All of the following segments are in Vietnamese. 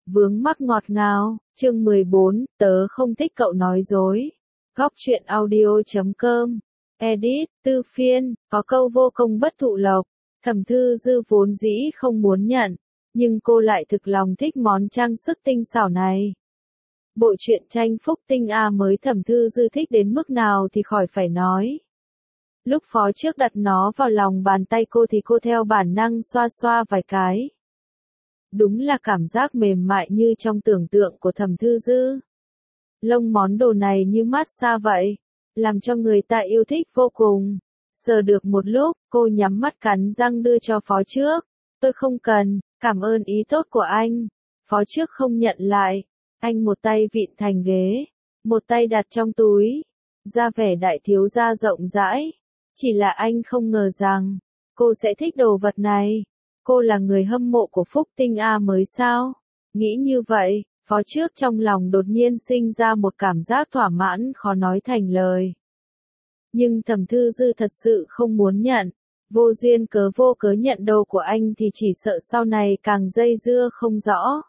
Vướng mắc ngọt ngào, chương 14, tớ không thích cậu nói dối. Góc truyện audio.com. Edit, Tư Phiên, có câu vô công bất thụ lộc. Thẩm Thư Dư vốn dĩ không muốn nhận, nhưng cô lại thực lòng thích món trang sức tinh xảo này. Bộ truyện tranh Phúc Tinh A mới Thẩm Thư Dư thích đến mức nào thì khỏi phải nói. Lúc phó trước đặt nó vào lòng bàn tay cô thì cô theo bản năng xoa xoa vài cái. Đúng là cảm giác mềm mại như trong tưởng tượng của Thẩm Thư Dư. Lông món đồ này như massage vậy, làm cho người ta yêu thích vô cùng. Sờ được một lúc, cô nhắm mắt cắn răng đưa cho phó trước. Tôi không cần, cảm ơn ý tốt của anh. Phó trước không nhận lại. Anh một tay vịn thành ghế, một tay đặt trong túi, ra vẻ đại thiếu gia rộng rãi. Chỉ là anh không ngờ rằng, cô sẽ thích đồ vật này. Cô là người hâm mộ của Phúc Tinh A mới sao? Nghĩ như vậy, phó trước trong lòng đột nhiên sinh ra một cảm giác thỏa mãn khó nói thành lời. Nhưng Thẩm Thư Dư thật sự không muốn nhận. Vô duyên cớ vô cớ nhận đồ của anh thì chỉ sợ sau này càng dây dưa không rõ.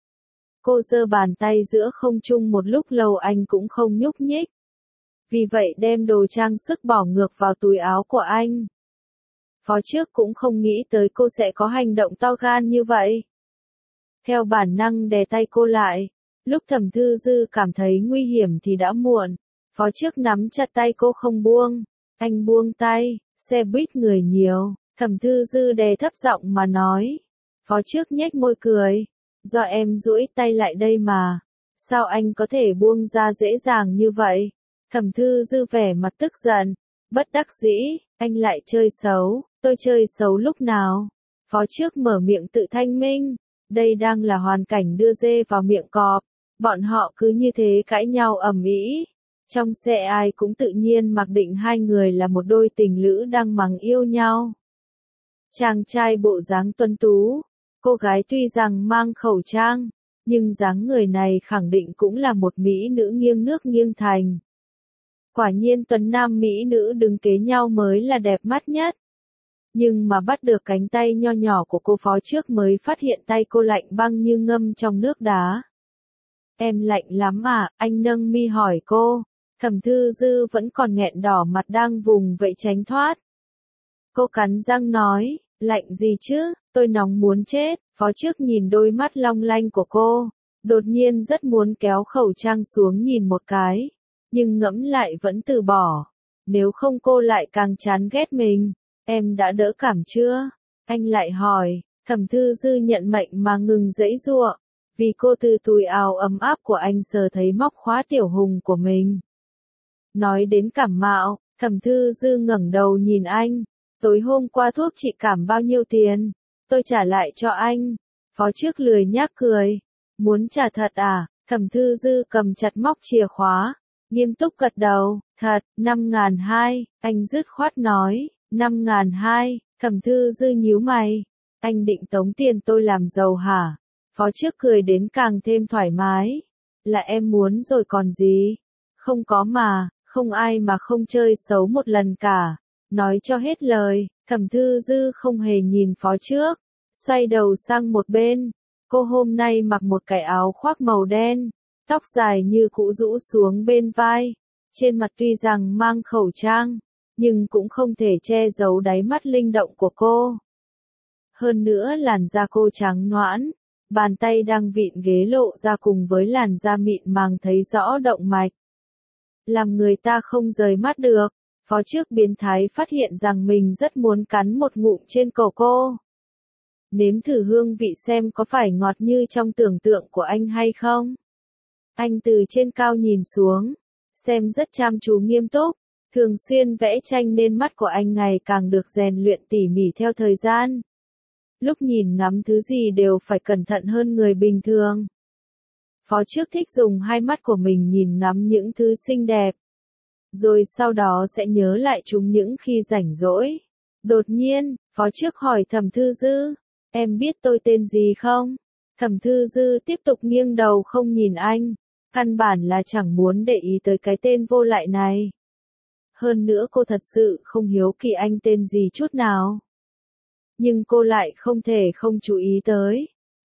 Cô giơ bàn tay giữa không trung một lúc lâu anh cũng không nhúc nhích. Vì vậy đem đồ trang sức bỏ ngược vào túi áo của anh. Phó trước cũng không nghĩ tới cô sẽ có hành động to gan như vậy. Theo bản năng đè tay cô lại. Lúc Thẩm Thư Dư cảm thấy nguy hiểm thì đã muộn. Phó trước nắm chặt tay cô không buông. Anh buông tay, xe buýt người nhiều. Thẩm Thư Dư đè thấp giọng mà nói. Phó trước nhếch môi cười. Do em duỗi tay lại đây mà. Sao anh có thể buông ra dễ dàng như vậy? Thẩm Thư Dư vẻ mặt tức giận. Bất đắc dĩ, anh lại chơi xấu. Tôi chơi xấu lúc nào? Phó trước mở miệng tự thanh minh. Đây đang là hoàn cảnh đưa dê vào miệng cọp. Bọn họ cứ như thế cãi nhau ầm ĩ. Trong xe ai cũng tự nhiên mặc định hai người là một đôi tình lữ đang mắng yêu nhau. Chàng trai bộ dáng tuấn tú. Cô gái tuy rằng mang khẩu trang, nhưng dáng người này khẳng định cũng là một mỹ nữ nghiêng nước nghiêng thành. Quả nhiên tuấn nam mỹ nữ đứng kế nhau mới là đẹp mắt nhất. Nhưng mà bắt được cánh tay nho nhỏ của cô phó trước mới phát hiện tay cô lạnh băng như ngâm trong nước đá. Em lạnh lắm à? Anh nâng mi hỏi cô. Thẩm Thư Dư vẫn còn nghẹn đỏ mặt đang vùng vẫy tránh thoát. Cô cắn răng nói, lạnh gì chứ, tôi nóng muốn chết. Phó trước nhìn đôi mắt long lanh của cô, đột nhiên rất muốn kéo khẩu trang xuống nhìn một cái, nhưng ngẫm lại vẫn từ bỏ. Nếu không cô lại càng chán ghét mình. Em đã đỡ cảm chưa? Anh lại hỏi. Thẩm Thư Dư nhận mệnh mà ngừng giãy giụa, vì cô từ túi áo ấm áp của anh sờ thấy móc khóa tiểu hùng của mình. Nói đến cảm mạo, Thẩm Thư Dư ngẩng đầu nhìn anh. Tối hôm qua thuốc trị cảm bao nhiêu tiền? Tôi trả lại cho anh. Phó trước lười nhác cười. Muốn trả thật à? Thẩm Thư Dư cầm chặt móc chìa khóa, nghiêm túc gật đầu. Thật, 5.200, anh dứt khoát nói. 5.200, Thẩm Thư Dư nhíu mày. Anh định tống tiền tôi làm giàu hả? Phó trước cười đến càng thêm thoải mái. Là em muốn rồi còn gì? Không có mà, không ai mà không chơi xấu một lần cả. Nói cho hết lời, Thẩm Thư Dư không hề nhìn phó trước. Xoay đầu sang một bên. Cô hôm nay mặc một cái áo khoác màu đen. Tóc dài như cũ rũ xuống bên vai. Trên mặt tuy rằng mang khẩu trang, nhưng cũng không thể che giấu đáy mắt linh động của cô. Hơn nữa làn da cô trắng nõn, bàn tay đang vịn ghế lộ ra cùng với làn da mịn màng thấy rõ động mạch. Làm người ta không rời mắt được. Phó trước biến thái phát hiện rằng mình rất muốn cắn một ngụm trên cổ cô. Nếm thử hương vị xem có phải ngọt như trong tưởng tượng của anh hay không. Anh từ trên cao nhìn xuống, xem rất chăm chú nghiêm túc. Thường xuyên vẽ tranh nên mắt của anh ngày càng được rèn luyện tỉ mỉ theo thời gian. Lúc nhìn ngắm thứ gì đều phải cẩn thận hơn người bình thường. Phó trước thích dùng hai mắt của mình nhìn ngắm những thứ xinh đẹp. Rồi sau đó sẽ nhớ lại chúng những khi rảnh rỗi. Đột nhiên, phó trước hỏi Thẩm Thư Dư, em biết tôi tên gì không? Thẩm Thư Dư tiếp tục nghiêng đầu không nhìn anh. Căn bản là chẳng muốn để ý tới cái tên vô lại này. Hơn nữa cô thật sự không hiếu kỳ anh tên gì chút nào. Nhưng cô lại không thể không chú ý tới.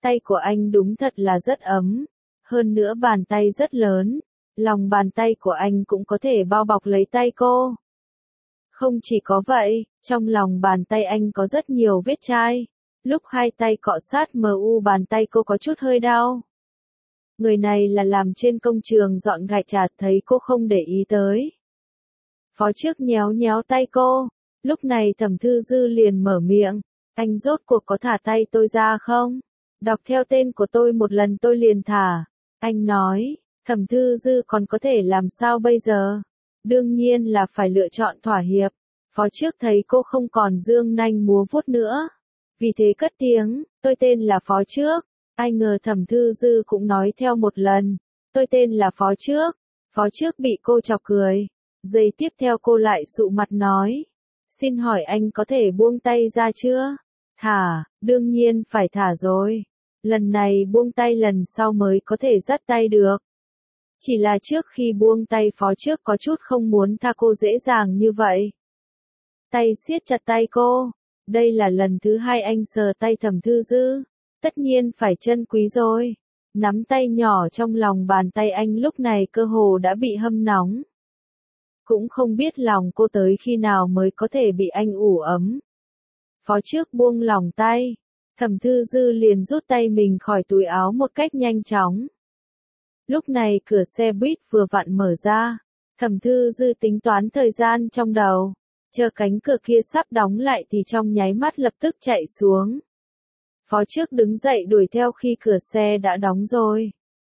Tay của anh đúng thật là rất ấm. Hơn nữa bàn tay rất lớn. Lòng bàn tay của anh cũng có thể bao bọc lấy tay cô. Không chỉ có vậy, trong lòng bàn tay anh có rất nhiều vết chai. Lúc hai tay cọ sát bàn tay cô có chút hơi đau. Người này là làm trên công trường dọn gạch chả thấy cô không để ý tới. Phó trước nhéo nhéo tay cô. Lúc này Thẩm Thư Dư liền mở miệng. Anh rốt cuộc có thả tay tôi ra không? Đọc theo tên của tôi một lần tôi liền thả. Anh nói, Thẩm Thư Dư còn có thể làm sao bây giờ? Đương nhiên là phải lựa chọn thỏa hiệp. Phó trước thấy cô không còn dương nanh múa vuốt nữa. Vì thế cất tiếng, tôi tên là Phó trước. Ai ngờ Thẩm Thư Dư cũng nói theo một lần. Tôi tên là Phó trước. Phó trước bị cô chọc cười. Giây tiếp theo cô lại sụ mặt nói. Xin hỏi anh có thể buông tay ra chưa? Thả, đương nhiên phải thả rồi. Lần này buông tay lần sau mới có thể dắt tay được. Chỉ là trước khi buông tay Phó trước có chút không muốn tha cô dễ dàng như vậy. Tay siết chặt tay cô. Đây là lần thứ hai anh sờ tay Thẩm Thư Dư. Tất nhiên phải trân quý rồi. Nắm tay nhỏ trong lòng bàn tay anh lúc này cơ hồ đã bị hâm nóng. Cũng không biết lòng cô tới khi nào mới có thể bị anh ủ ấm. Phó trước buông lỏng tay. Thẩm Thư Dư liền rút tay mình khỏi túi áo một cách nhanh chóng. Lúc này cửa xe buýt vừa vặn mở ra. Thẩm Thư Dư tính toán thời gian trong đầu. Chờ cánh cửa kia sắp đóng lại thì trong nháy mắt lập tức chạy xuống. Phó trước đứng dậy đuổi theo khi cửa xe đã đóng rồi.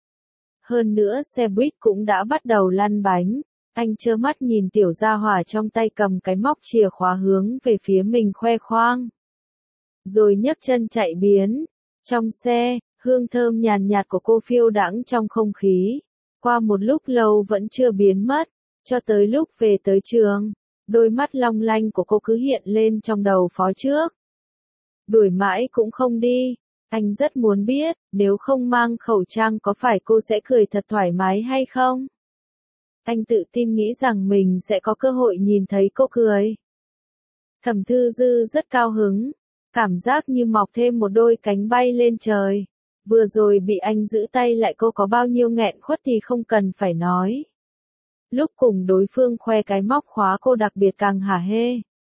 Hơn nữa xe buýt cũng đã bắt đầu lăn bánh. Anh trơ mắt nhìn tiểu gia hỏa trong tay cầm cái móc chìa khóa hướng về phía mình khoe khoang. Rồi nhấc chân chạy biến. Trong xe, hương thơm nhàn nhạt của cô phiêu đãng trong không khí. Qua một lúc lâu vẫn chưa biến mất. Cho tới lúc về tới trường, đôi mắt long lanh của cô cứ hiện lên trong đầu Phó trước. Đuổi mãi cũng không đi. Anh rất muốn biết, nếu không mang khẩu trang có phải cô sẽ cười thật thoải mái hay không? Anh tự tin nghĩ rằng mình sẽ có cơ hội nhìn thấy cô cười. Thẩm Thư Dư rất cao hứng, cảm giác như mọc thêm một đôi cánh bay lên trời. Vừa rồi bị anh giữ tay lại cô có bao nhiêu nghẹn khuất thì không cần phải nói. Lúc cùng đối phương khoe cái móc khóa cô đặc biệt càng hả hê.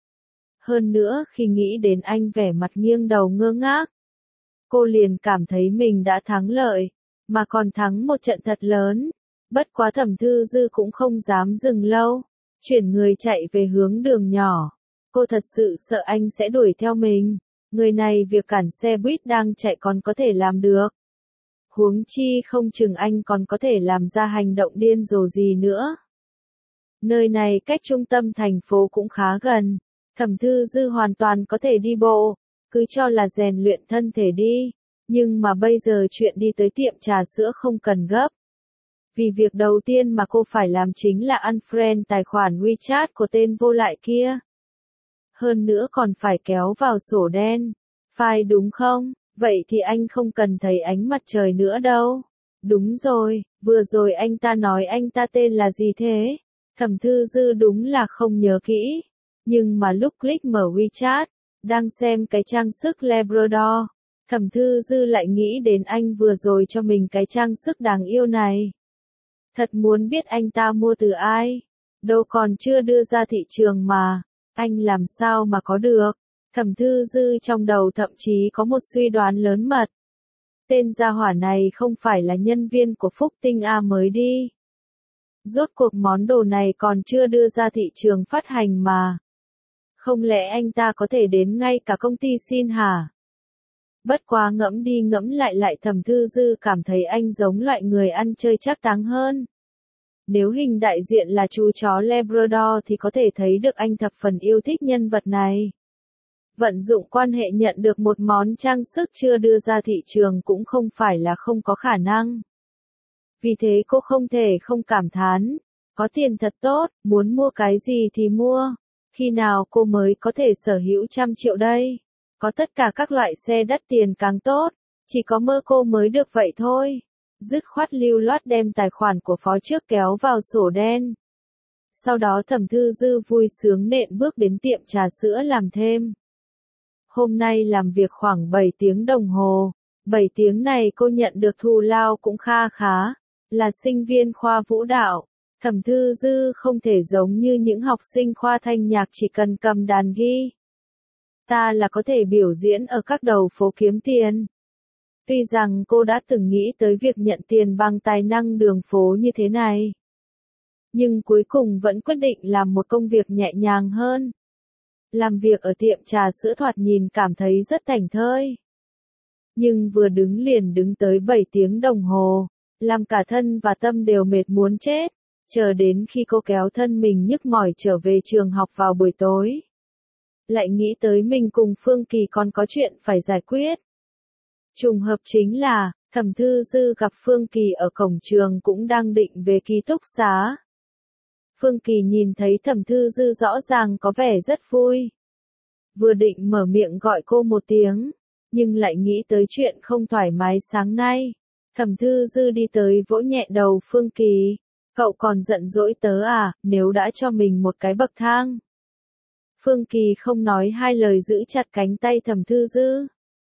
Hơn nữa khi nghĩ đến anh vẻ mặt nghiêng đầu ngơ ngác. Cô liền cảm thấy mình đã thắng lợi, mà còn thắng một trận thật lớn. Bất quá Thẩm Thư Dư cũng không dám dừng lâu, chuyển người chạy về hướng đường nhỏ. Cô thật sự sợ anh sẽ đuổi theo mình, người này việc cản xe buýt đang chạy còn có thể làm được. Huống chi không chừng anh còn có thể làm ra hành động điên rồ gì nữa. Nơi này cách trung tâm thành phố cũng khá gần, Thẩm Thư Dư hoàn toàn có thể đi bộ, cứ cho là rèn luyện thân thể đi. Nhưng mà bây giờ chuyện đi tới tiệm trà sữa không cần gấp. Vì việc đầu tiên mà cô phải làm chính là unfriend tài khoản WeChat của tên vô lại kia. Hơn nữa còn phải kéo vào sổ đen. Phải đúng không? Vậy thì anh không cần thấy ánh mặt trời nữa đâu. Đúng rồi, vừa rồi anh ta nói anh ta tên là gì thế? Thẩm Thư Dư đúng là không nhớ kỹ. Nhưng mà lúc click mở WeChat, đang xem cái trang sức Labrador, Thẩm Thư Dư lại nghĩ đến anh vừa rồi cho mình cái trang sức đáng yêu này. Thật muốn biết anh ta mua từ ai. Đâu còn chưa đưa ra thị trường mà. Anh làm sao mà có được. Thẩm Thư Dư trong đầu thậm chí có một suy đoán lớn mật. Tên gia hỏa này không phải là nhân viên của Phúc Tinh A mới đi. Rốt cuộc món đồ này còn chưa đưa ra thị trường phát hành mà. Không lẽ anh ta có thể đến ngay cả công ty xin hả? Bất quá ngẫm đi ngẫm lại Thẩm Thư Dư cảm thấy anh giống loại người ăn chơi trác táng hơn. Nếu hình đại diện là chú chó Labrador thì có thể thấy được anh thập phần yêu thích nhân vật này. Vận dụng quan hệ nhận được một món trang sức chưa đưa ra thị trường cũng không phải là không có khả năng. Vì thế cô không thể không cảm thán. Có tiền thật tốt, muốn mua cái gì thì mua. Khi nào cô mới có thể sở hữu 100 triệu đây? Có tất cả các loại xe đắt tiền càng tốt. Chỉ có mơ cô mới được vậy thôi. Dứt khoát lưu loát đem tài khoản của Phó trước kéo vào sổ đen. Sau đó Thẩm Thư Dư vui sướng nện bước đến tiệm trà sữa làm thêm. Hôm nay làm việc khoảng 7 tiếng đồng hồ. 7 tiếng này cô nhận được thù lao cũng kha khá, là sinh viên khoa vũ đạo. Thẩm Thư Dư không thể giống như những học sinh khoa thanh nhạc chỉ cần cầm đàn ghi. Ta là có thể biểu diễn ở các đầu phố kiếm tiền. Tuy rằng cô đã từng nghĩ tới việc nhận tiền bằng tài năng đường phố như thế này, nhưng cuối cùng vẫn quyết định làm một công việc nhẹ nhàng hơn. Làm việc ở tiệm trà sữa thoạt nhìn cảm thấy rất thảnh thơi. Nhưng vừa đứng liền đứng tới 7 tiếng đồng hồ, làm cả thân và tâm đều mệt muốn chết, chờ đến khi cô kéo thân mình nhức mỏi trở về trường học vào buổi tối. Lại nghĩ tới mình cùng Phương Kỳ còn có chuyện phải giải quyết. Trùng hợp chính là, Thẩm Thư Dư gặp Phương Kỳ ở cổng trường cũng đang định về ký túc xá. Phương Kỳ nhìn thấy Thẩm Thư Dư rõ ràng có vẻ rất vui. Vừa định mở miệng gọi cô một tiếng, nhưng lại nghĩ tới chuyện không thoải mái sáng nay. Thẩm Thư Dư đi tới vỗ nhẹ đầu Phương Kỳ. Cậu còn giận dỗi tớ à, nếu đã cho mình một cái bậc thang. Phương Kỳ không nói hai lời giữ chặt cánh tay Thẩm Thư Dư.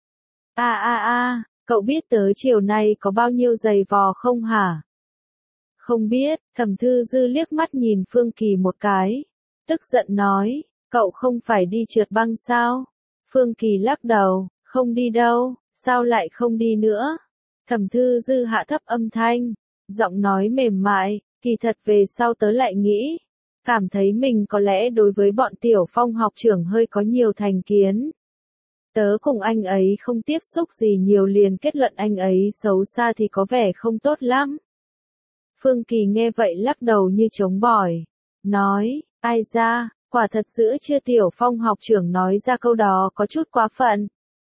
Cậu biết tớ chiều nay có bao nhiêu giày vò không hả? Không biết, Thẩm Thư Dư liếc mắt nhìn Phương Kỳ một cái. Tức giận nói, cậu không phải đi trượt băng sao? Phương Kỳ lắc đầu, không đi đâu, sao lại không đi nữa? Thẩm Thư Dư hạ thấp âm thanh, giọng nói mềm mại, kỳ thật về sau tớ lại nghĩ, cảm thấy mình có lẽ đối với bọn Tiểu Phong học trưởng hơi có nhiều thành kiến. Tớ cùng anh ấy không tiếp xúc gì nhiều liền kết luận anh ấy xấu xa thì có vẻ không tốt lắm. Phương Kỳ nghe vậy lắc đầu như chống bỏi, nói, ai ra, quả thật giữa chưa Tiểu Phong học trưởng nói ra câu đó có chút quá phận.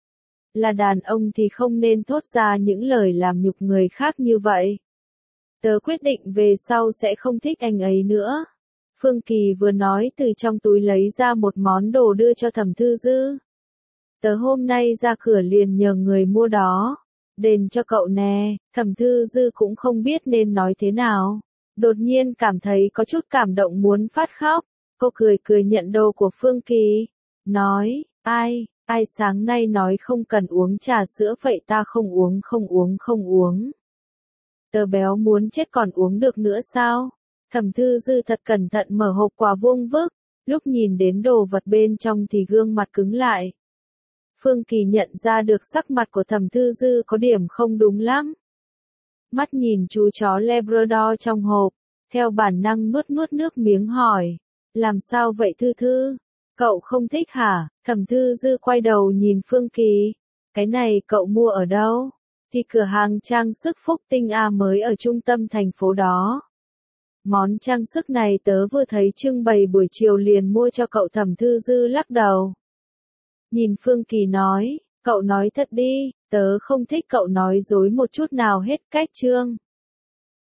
Là đàn ông thì không nên thốt ra những lời làm nhục người khác như vậy. Tớ quyết định về sau sẽ không thích anh ấy nữa. Phương Kỳ vừa nói từ trong túi lấy ra một món đồ đưa cho Thẩm Thư Dư. Tớ hôm nay ra cửa liền nhờ người mua đó. Đền cho cậu nè, Thẩm Thư Dư cũng không biết nên nói thế nào. Đột nhiên cảm thấy có chút cảm động muốn phát khóc. Cô cười cười nhận đồ của Phương Kỳ. Nói, ai sáng nay nói không cần uống trà sữa vậy ta không uống. Tớ béo muốn chết còn uống được nữa sao? Thẩm Thư Dư thật cẩn thận mở hộp quà vuông vức, lúc nhìn đến đồ vật bên trong thì gương mặt cứng lại. Phương Kỳ nhận ra được sắc mặt của Thẩm Thư Dư có điểm không đúng lắm. Mắt nhìn chú chó Labrador trong hộp, theo bản năng nuốt nước miếng hỏi, làm sao vậy Thư Thư? Cậu không thích hả? Thẩm Thư Dư quay đầu nhìn Phương Kỳ, cái này cậu mua ở đâu? Thì cửa hàng trang sức Phúc Tinh A mới ở trung tâm thành phố đó. Món trang sức này tớ vừa thấy trưng bày buổi chiều liền mua cho cậu. Thẩm Thư Dư lắc đầu. Nhìn Phương Kỳ nói, cậu nói thật đi, tớ không thích cậu nói dối một chút nào hết. Cách chương